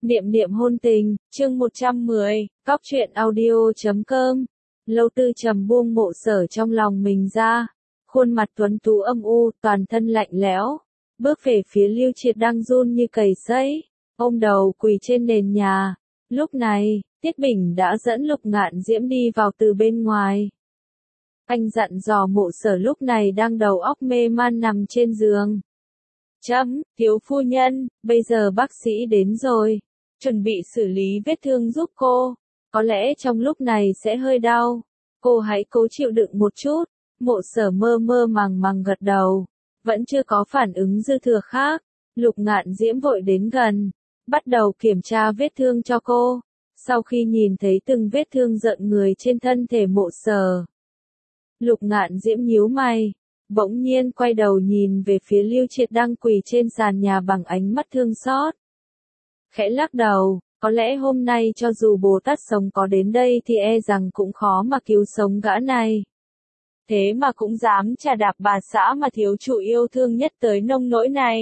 Niệm niệm hôn tình, chương 110, cóc truyện audio.com. Lâu Tư Trầm buông Mộ Sở trong lòng mình ra, khuôn mặt tuấn tú âm u, toàn thân lạnh lẽo, bước về phía Lưu Triệt đang run như cầy sấy, ôm đầu quỳ trên nền nhà. Lúc này, Tiết Bình đã dẫn Lục Ngạn Diễm đi vào từ bên ngoài. Anh dặn dò Mộ Sở lúc này đang đầu óc mê man nằm trên giường. Thiếu phu nhân, bây giờ bác sĩ đến rồi, chuẩn bị xử lý vết thương giúp cô, có lẽ trong lúc này sẽ hơi đau, cô hãy cố chịu đựng một chút. Mộ Sở mơ mơ màng màng gật đầu, vẫn chưa có phản ứng dư thừa khác. Lục Ngạn Diễm vội đến gần, bắt đầu kiểm tra vết thương cho cô. Sau khi nhìn thấy từng vết thương rợn người trên thân thể Mộ Sở, Lục Ngạn Diễm nhíu mày, bỗng nhiên quay đầu nhìn về phía Lưu Triệt đang quỳ trên sàn nhà bằng ánh mắt thương xót. Khẽ lắc đầu, có lẽ hôm nay cho dù Bồ Tát sống có đến đây thì e rằng cũng khó mà cứu sống gã này. Thế mà cũng dám chà đạp bà xã mà thiếu chủ yêu thương nhất tới nông nỗi này.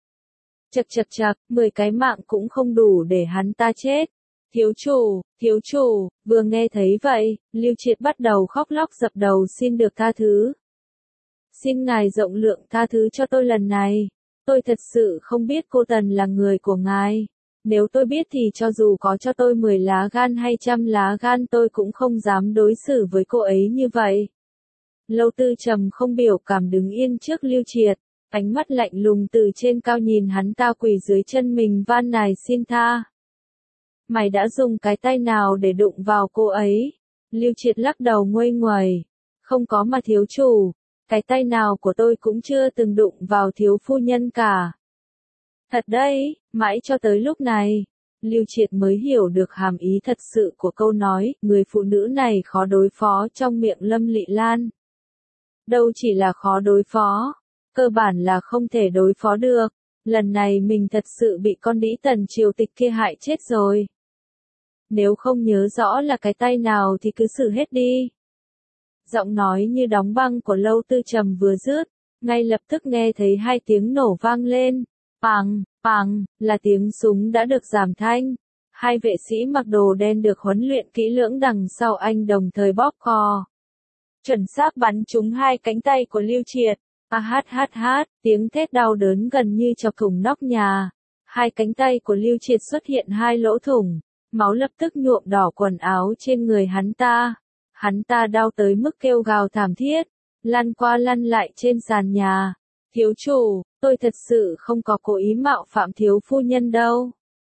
Chật, 10 cái mạng cũng không đủ để hắn ta chết. Thiếu chủ, vừa nghe thấy vậy, Lưu Triệt bắt đầu khóc lóc dập đầu xin được tha thứ. Xin ngài rộng lượng tha thứ cho tôi lần này. Tôi thật sự không biết cô Tần là người của ngài. Nếu tôi biết thì cho dù có cho tôi 10 lá gan hay 100 lá gan tôi cũng không dám đối xử với cô ấy như vậy. Lâu Tư Trầm không biểu cảm đứng yên trước Lưu Triệt, ánh mắt lạnh lùng từ trên cao nhìn hắn ta quỳ dưới chân mình van nài xin tha. Mày đã dùng cái tay nào để đụng vào cô ấy? Lưu Triệt lắc đầu nguây nguẩy. Không có mà thiếu chủ, cái tay nào của tôi cũng chưa từng đụng vào thiếu phu nhân cả. Thật đấy, mãi cho tới lúc này, Lưu Triệt mới hiểu được hàm ý thật sự của câu nói, người phụ nữ này khó đối phó trong miệng Lâm Lị Lan. Đâu chỉ là khó đối phó, cơ bản là không thể đối phó được. Lần này mình thật sự bị con đĩ Tần triều tịch kia hại chết rồi. Nếu không nhớ rõ là cái tay nào thì cứ xử hết đi. Giọng nói như đóng băng của Lâu Tư Trầm vừa dứt, ngay lập tức nghe thấy hai tiếng nổ vang lên. Pàng, là tiếng súng đã được giảm thanh. Hai vệ sĩ mặc đồ đen được huấn luyện kỹ lưỡng đằng sau anh đồng thời bóp cò. Chuẩn xác bắn trúng hai cánh tay của Lưu Triệt. Tiếng thét đau đớn gần như chọc thủng nóc nhà. Hai cánh tay của Lưu Triệt xuất hiện hai lỗ thủng, máu lập tức nhuộm đỏ quần áo trên người hắn ta. Hắn ta đau tới mức kêu gào thảm thiết, lăn qua lăn lại trên sàn nhà. Thiếu chủ, tôi thật sự không có cố ý mạo phạm thiếu phu nhân đâu.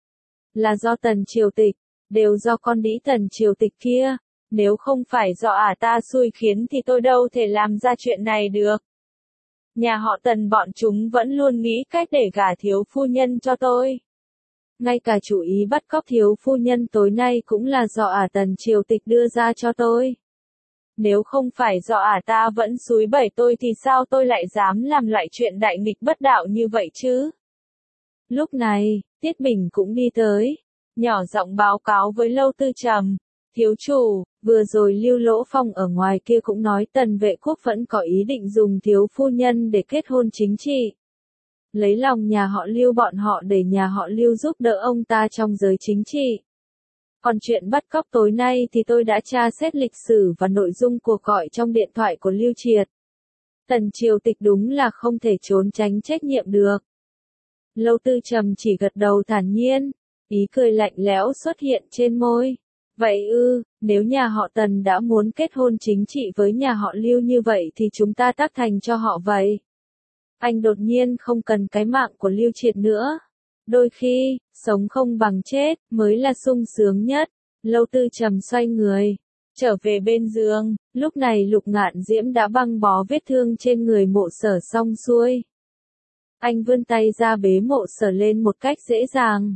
Là do Tần triều tịch, đều do con đĩ Tần triều tịch kia. Nếu không phải do ta xui khiến thì tôi đâu thể làm ra chuyện này được. Nhà họ Tần bọn chúng vẫn luôn nghĩ cách để gả thiếu phu nhân cho tôi. Ngay cả chủ ý bắt cóc thiếu phu nhân tối nay cũng là do Tần triều tịch đưa ra cho tôi. Nếu không phải do ta vẫn xúi bẩy tôi thì sao tôi lại dám làm loại chuyện đại nghịch bất đạo như vậy chứ? Lúc này, Tiết Bình cũng đi tới, nhỏ giọng báo cáo với Lâu Tư Trầm. Thiếu chủ, vừa rồi Lưu Lỗ Phong ở ngoài kia cũng nói Tần Vệ Quốc vẫn có ý định dùng thiếu phu nhân để kết hôn chính trị. Lấy lòng nhà họ Lưu bọn họ để nhà họ Lưu giúp đỡ ông ta trong giới chính trị. Còn chuyện bắt cóc tối nay thì tôi đã tra xét lịch sử và nội dung cuộc gọi trong điện thoại của Lưu Triệt. Tần triều tịch đúng là không thể trốn tránh trách nhiệm được. Lâu Tư Trầm chỉ gật đầu thản nhiên, ý cười lạnh lẽo xuất hiện trên môi. Vậy nếu nhà họ Tần đã muốn kết hôn chính trị với nhà họ Lưu như vậy thì chúng ta tác thành cho họ vậy. Anh đột nhiên không cần cái mạng của Lưu Triệt nữa. Đôi khi, sống không bằng chết, mới là sung sướng nhất. Lâu Tư Trầm xoay người, trở về bên giường, lúc này Lục Ngạn Diễm đã băng bó vết thương trên người Mộ Sở xong xuôi. Anh vươn tay ra bế Mộ Sở lên một cách dễ dàng.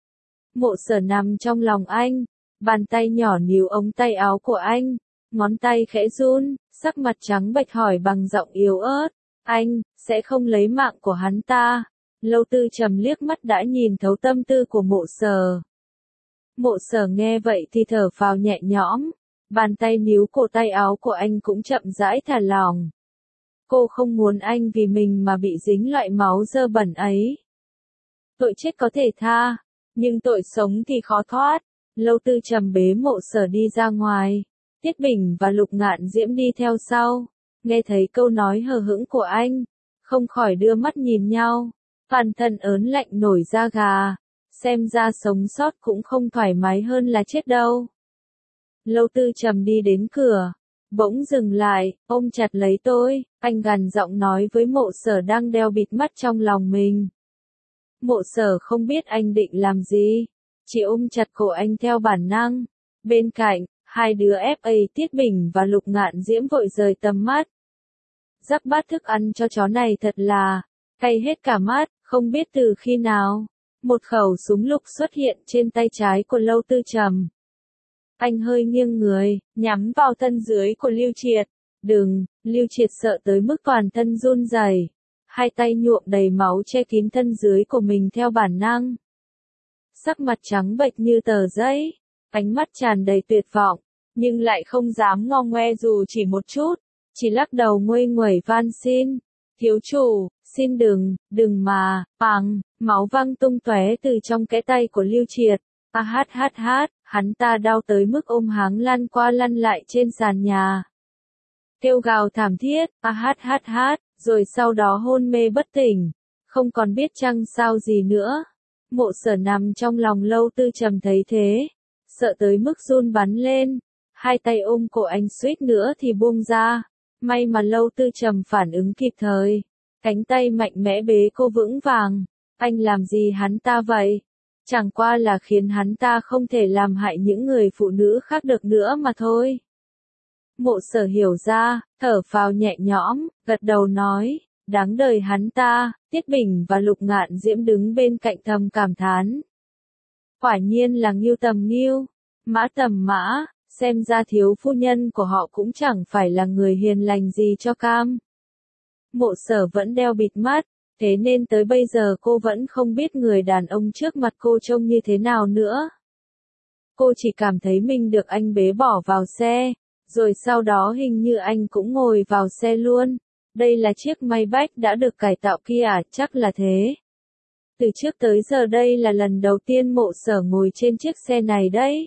Mộ Sở nằm trong lòng anh, bàn tay nhỏ níu ống tay áo của anh, ngón tay khẽ run, sắc mặt trắng bệch hỏi bằng giọng yếu ớt. Anh, sẽ không lấy mạng của hắn ta. Lâu Tư Trầm liếc mắt đã nhìn thấu tâm tư của Mộ Sở. Mộ Sở nghe vậy thì thở phào nhẹ nhõm, bàn tay níu cổ tay áo của anh cũng chậm rãi thả lỏng. Cô không muốn anh vì mình mà bị dính loại máu dơ bẩn ấy. Tội chết có thể tha, nhưng tội sống thì khó thoát. Lâu Tư Trầm bế Mộ Sở đi ra ngoài, Tiết Bình và Lục Ngạn Diễm đi theo sau, nghe thấy câu nói hờ hững của anh, không khỏi đưa mắt nhìn nhau, toàn thân ớn lạnh nổi da gà, xem ra sống sót cũng không thoải mái hơn là chết đâu. Lâu Tư Trầm đi đến cửa, bỗng dừng lại, ôm chặt lấy tôi, anh gằn giọng nói với Mộ Sở đang đeo bịt mắt trong lòng mình. Mộ Sở không biết anh định làm gì, chỉ ôm chặt cổ anh theo bản năng. Bên cạnh, hai đứa FA Tiết Bình và Lục Ngạn Diễm vội rời tầm mắt. Rắc bát thức ăn cho chó này thật là cay hết cả mắt, không biết từ khi nào, một khẩu súng lục xuất hiện trên tay trái của Lâu Tư Trầm. Anh hơi nghiêng người, nhắm vào thân dưới của Lưu Triệt. Đừng, Lưu Triệt sợ tới mức toàn thân run rẩy, hai tay nhuộm đầy máu che kín thân dưới của mình theo bản năng. Sắc mặt trắng bệch như tờ giấy, ánh mắt tràn đầy tuyệt vọng, nhưng lại không dám ngo ngoe dù chỉ một chút, chỉ lắc đầu nguây nguẩy van xin. Thiếu chủ, xin đừng mà, bằng, máu văng tung tóe từ trong kẽ tay của Lưu Triệt. Hắn ta đau tới mức ôm háng lăn qua lăn lại trên sàn nhà. Kêu gào thảm thiết, rồi sau đó hôn mê bất tỉnh, không còn biết chăng sao gì nữa. Mộ Sở nằm trong lòng Lâu Tư Trầm thấy thế, sợ tới mức run bắn lên, hai tay ôm cổ anh suýt nữa thì buông ra. May mà Lâu Tư Trầm phản ứng kịp thời, cánh tay mạnh mẽ bế cô vững vàng. Anh làm gì hắn ta vậy? Chẳng qua là khiến hắn ta không thể làm hại những người phụ nữ khác được nữa mà thôi. Mộ Sở hiểu ra, thở phào nhẹ nhõm, gật đầu nói, đáng đời hắn ta. Tiết Bình và Lục Ngạn Diễm đứng bên cạnh thầm cảm thán. Quả nhiên là Ngưu tầm Ngưu, Mã tầm Mã, xem ra thiếu phu nhân của họ cũng chẳng phải là người hiền lành gì cho cam. Mộ Sở vẫn đeo bịt mắt, thế nên tới bây giờ cô vẫn không biết người đàn ông trước mặt cô trông như thế nào nữa. Cô chỉ cảm thấy mình được anh bế bỏ vào xe, rồi sau đó hình như anh cũng ngồi vào xe luôn. Đây là chiếc Maybach đã được cải tạo kia à? Chắc là thế. Từ trước tới giờ đây là lần đầu tiên Mộ Sở ngồi trên chiếc xe này đấy.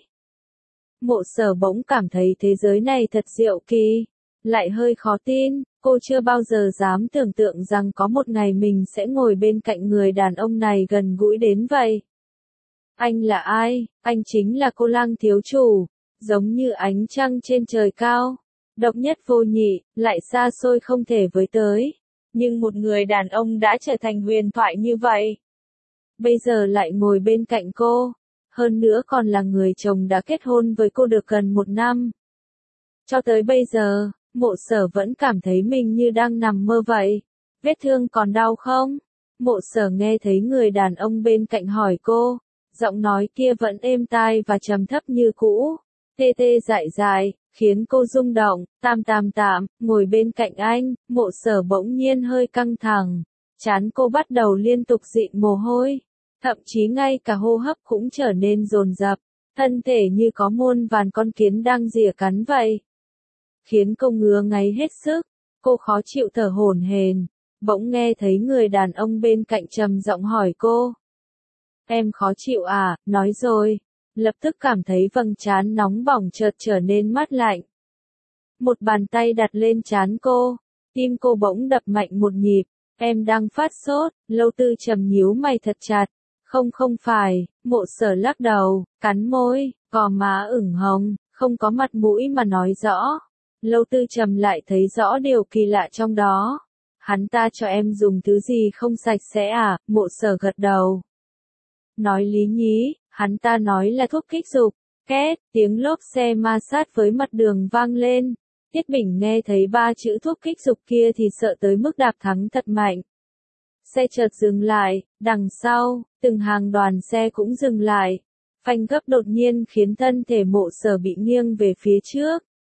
Mộ Sở bỗng cảm thấy thế giới này thật diệu kỳ, lại hơi khó tin, cô chưa bao giờ dám tưởng tượng rằng có một ngày mình sẽ ngồi bên cạnh người đàn ông này gần gũi đến vậy. Anh là ai? Anh chính là Cô Lang thiếu chủ, giống như ánh trăng trên trời cao, độc nhất vô nhị, lại xa xôi không thể với tới. Nhưng một người đàn ông đã trở thành huyền thoại như vậy, bây giờ lại ngồi bên cạnh cô, hơn nữa còn là người chồng đã kết hôn với cô được gần 1 năm. Cho tới bây giờ, Mộ Sở vẫn cảm thấy mình như đang nằm mơ vậy. Vết thương còn đau không? Mộ Sở nghe thấy người đàn ông bên cạnh hỏi cô, giọng nói kia vẫn êm tai và trầm thấp như cũ, tê tê dại dại, khiến cô rung động. Tạm, ngồi bên cạnh anh. Mộ Sở bỗng nhiên hơi căng thẳng, trán cô bắt đầu liên tục dịn mồ hôi, thậm chí ngay cả hô hấp cũng trở nên dồn dập, thân thể như có muôn vàn con kiến đang rỉa cắn vậy, khiến cô ngứa ngáy hết sức. Cô khó chịu thở hổn hển, bỗng nghe thấy người đàn ông bên cạnh trầm giọng hỏi cô. Em khó chịu à? Nói rồi, lập tức cảm thấy vầng trán nóng bỏng chợt trở nên mát lạnh. Một bàn tay đặt lên trán cô, tim cô bỗng đập mạnh một nhịp. Em đang phát sốt. Lâu Tư Trầm nhíu mày thật chặt. Không phải. Mộ Sở lắc đầu, cắn môi, gò má ửng hồng, không có mặt mũi mà nói rõ. Lâu Tư Trầm lại thấy rõ điều kỳ lạ trong đó. Hắn ta cho em dùng thứ gì không sạch sẽ à? Mộ Sở gật đầu. Nói lý nhí, hắn ta nói là thuốc kích dục. Két, tiếng lốp xe ma sát với mặt đường vang lên. Tiết Bình nghe thấy 3 chữ thuốc kích dục kia thì sợ tới mức đạp thắng thật mạnh. Xe chợt dừng lại, đằng sau, từng hàng đoàn xe cũng dừng lại. Phanh gấp đột nhiên khiến thân thể Mộ Sở bị nghiêng về phía trước.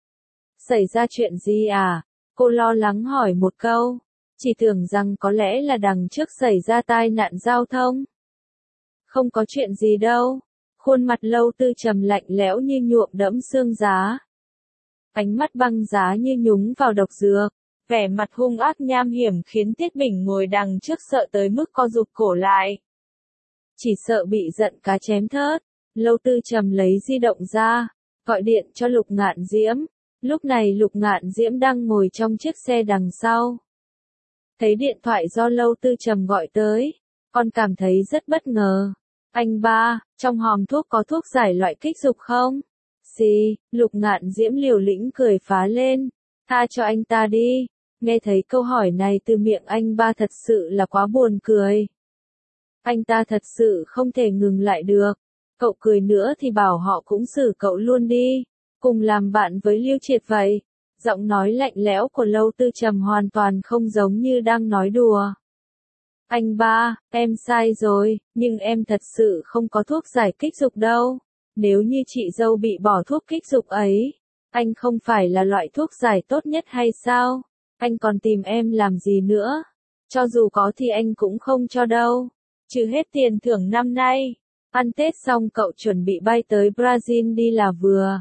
Xảy ra chuyện gì à? Cô lo lắng hỏi một câu, chỉ tưởng rằng có lẽ là đằng trước xảy ra tai nạn giao thông. Không có chuyện gì đâu. Khuôn mặt Lâu Tư Trầm lạnh lẽo như nhuộm đẫm xương giá. Ánh mắt băng giá như nhúng vào độc dược. Vẻ mặt hung ác nham hiểm khiến Tiết Bình ngồi đằng trước sợ tới mức co rụt cổ lại. chỉ sợ bị giận cá chém thớt. Lâu Tư Trầm lấy di động ra, gọi điện cho Lục Ngạn Diễm. Lúc này Lục Ngạn Diễm đang ngồi trong chiếc xe đằng sau. Thấy điện thoại do Lâu Tư Trầm gọi tới, con cảm thấy rất bất ngờ. Anh ba, trong hòm thuốc có thuốc giải loại kích dục không? Gì? Lục Ngạn Diễm liều lĩnh cười phá lên. Tha cho anh ta đi. Nghe thấy câu hỏi này từ miệng anh ba thật sự là quá buồn cười. Anh ta thật sự không thể ngừng lại được. Cậu cười nữa thì bảo họ cũng xử cậu luôn đi. Cùng làm bạn với Lưu Triệt vậy. Giọng nói lạnh lẽo của Lâu Tư Trầm hoàn toàn không giống như đang nói đùa. Anh ba, em sai rồi, nhưng em thật sự không có thuốc giải kích dục đâu. Nếu như chị dâu bị bỏ thuốc kích dục ấy, anh không phải là loại thuốc giải tốt nhất hay sao? Anh còn tìm em làm gì nữa? Cho dù có thì anh cũng không cho đâu. Trừ hết tiền thưởng năm nay. Ăn Tết xong cậu chuẩn bị bay tới Brazil đi là vừa.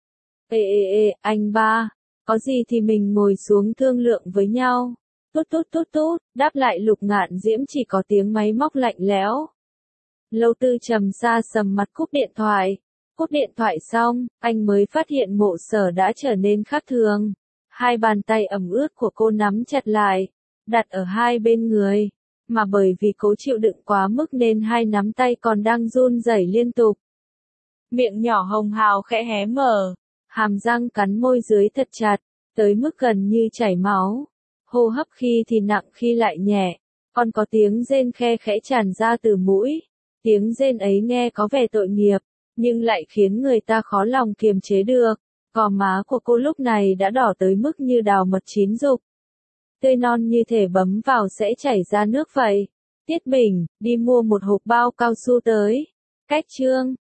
Ê, anh ba, có gì thì mình ngồi xuống thương lượng với nhau. Tút, đáp lại Lục Ngạn Diễm chỉ có tiếng máy móc lạnh lẽo. Lâu Tư Trầm xa sầm mặt cúp điện thoại. Cúp điện thoại xong, anh mới phát hiện Mộ Sở đã trở nên khác thường. Hai bàn tay ẩm ướt của cô nắm chặt lại, đặt ở hai bên người. Mà bởi vì cố chịu đựng quá mức nên hai nắm tay còn đang run rẩy liên tục. Miệng nhỏ hồng hào khẽ hé mở, hàm răng cắn môi dưới thật chặt, tới mức gần như chảy máu. Hô hấp khi thì nặng khi lại nhẹ, còn có tiếng rên khe khẽ tràn ra từ mũi. Tiếng rên ấy nghe có vẻ tội nghiệp, nhưng lại khiến người ta khó lòng kiềm chế được. Gò má của cô lúc này đã đỏ tới mức như đào mật chín rục. Tươi non như thể bấm vào sẽ chảy ra nước vậy. Tiết Bình, đi mua một hộp bao cao su tới. Cách chương